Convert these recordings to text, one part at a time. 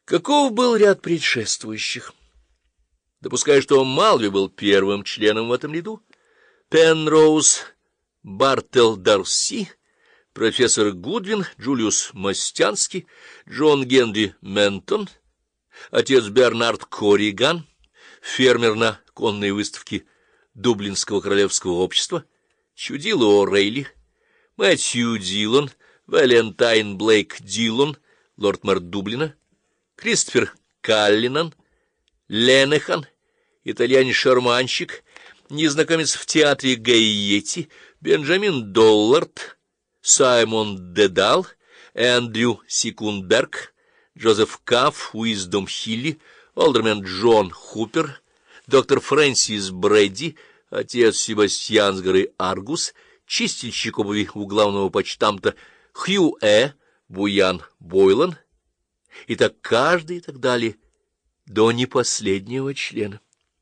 Каков был ряд предшествующих? Допуская, что Малви был первым членом в этом ряду, Пенроуз, Бартел Дарси, профессор Гудвин, Джулиус Мастянский, Джон Генри Ментон, отец Бернард Корриган, фермер на конной выставке Дублинского королевского общества, Чудило О'Рейли, Мэтью Дилон, Валентайн Блейк Дилон, лорд-мэр Дублина, Кристофер Каллинан, Ленехан, итальянец-шарманщик, незнакомец в театре Гайети, Бенджамин Доллард, Саймон Дедал, Эндрю Секундберг, Джозеф Кафф, Уиздом Хилли, олдермен Джон Хупер, доктор Фрэнсис Брэдди, отец Себастьян с горы Аргус, чистильщик обуви у главного почтамта Хью Буян Бойлан, и так каждый и так далее, до непоследнего члена.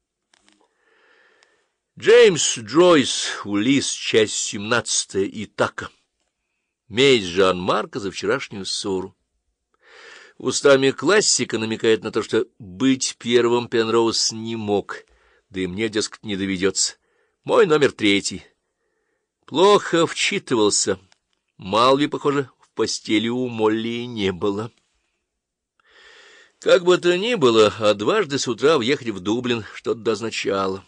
Джеймс Джойс, Улисс, часть 17, Итака. Месть Жан-Марка за вчерашнюю ссору. Устами классика намекает на то, что быть первым Пенроуз не мог, да и мне, дескать, не доведется. Мой номер 3. Плохо вчитывался. Малви, похоже, в постели у Молли не было. Как бы то ни было, а дважды с утра въехать в Дублин что-то означало.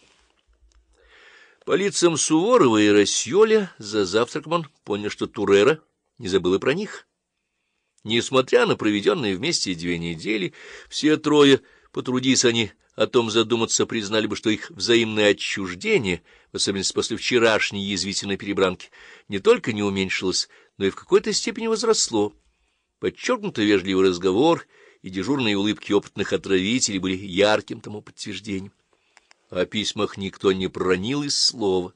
По лицам Суворова и Рассьоля за завтраком он понял, что Турера не забыл и про них. Несмотря на проведенные вместе 2 недели, все трое, потрудись они о том задуматься, признали бы, что их взаимное отчуждение, в особенности после вчерашней язвительной перебранки, не только не уменьшилось, но и в какой-то степени возросло. Подчеркнуто вежливый разговор и дежурные улыбки опытных отравителей были ярким тому подтверждением. О письмах никто не проронил и слова.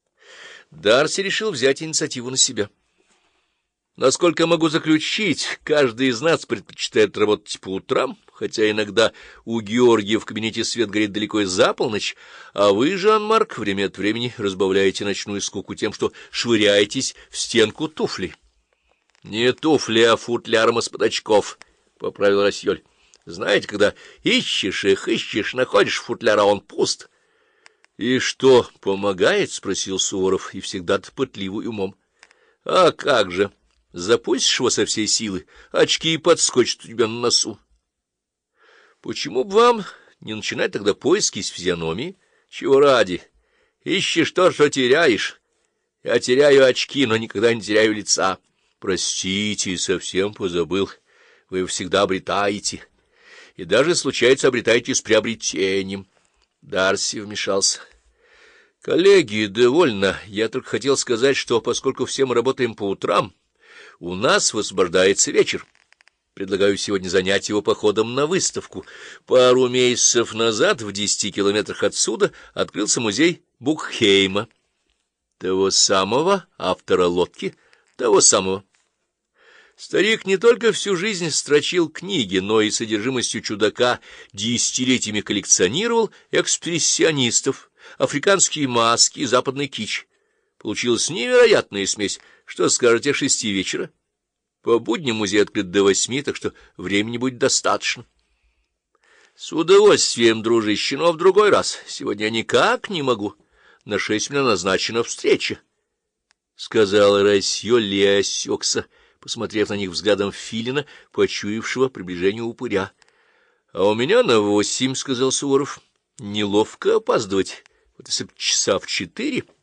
Дарси решил взять инициативу на себя. Насколько могу заключить, каждый из нас предпочитает работать по утрам, хотя иногда у Георгия в кабинете свет горит далеко и за полночь, а вы, Жан-Марк, время от времени разбавляете ночную скуку тем, что швыряетесь в стенку туфли. — Не туфли, а футляром из-под очков, — поправил Рассьоль. — Знаете, когда ищешь их, находишь футляр, а он пуст. — И что, помогает? — спросил Суворов, и всегда-то пытливый умом. — А как же? Запустишь его со всей силы, очки и подскочат у тебя на носу. — Почему бы вам не начинать тогда поиски с физиономии? Чего ради? Ищешь то, что теряешь. Я теряю очки, но никогда не теряю лица. Простите, совсем позабыл. Вы всегда обретаете. И даже, случается, обретаете с приобретением. Дарси вмешался. — Коллеги, довольно. Я только хотел сказать, что поскольку все мы работаем по утрам, у нас высвобождается вечер. Предлагаю сегодня занять его походом на выставку. Пару месяцев назад в 10 километрах отсюда открылся музей Букхейма. Того самого автора лодки, того самого. Старик не только всю жизнь строчил книги, но и содержимостью чудака десятилетиями коллекционировал экспрессионистов, африканские маски и западный кич. Получилась невероятная смесь. Что скажете о 6 вечера? По будням музей открыт до 8, так что времени будет достаточно. — С удовольствием, дружище, но в другой раз. Сегодня я никак не могу. На 6 меня назначена встреча, — сказал Рассьоль и осекся, посмотрев на них взглядом филина, почуявшего приближение упыря. — А у меня на 8, — сказал Суворов. — Неловко опаздывать. Вот если б часа в 4...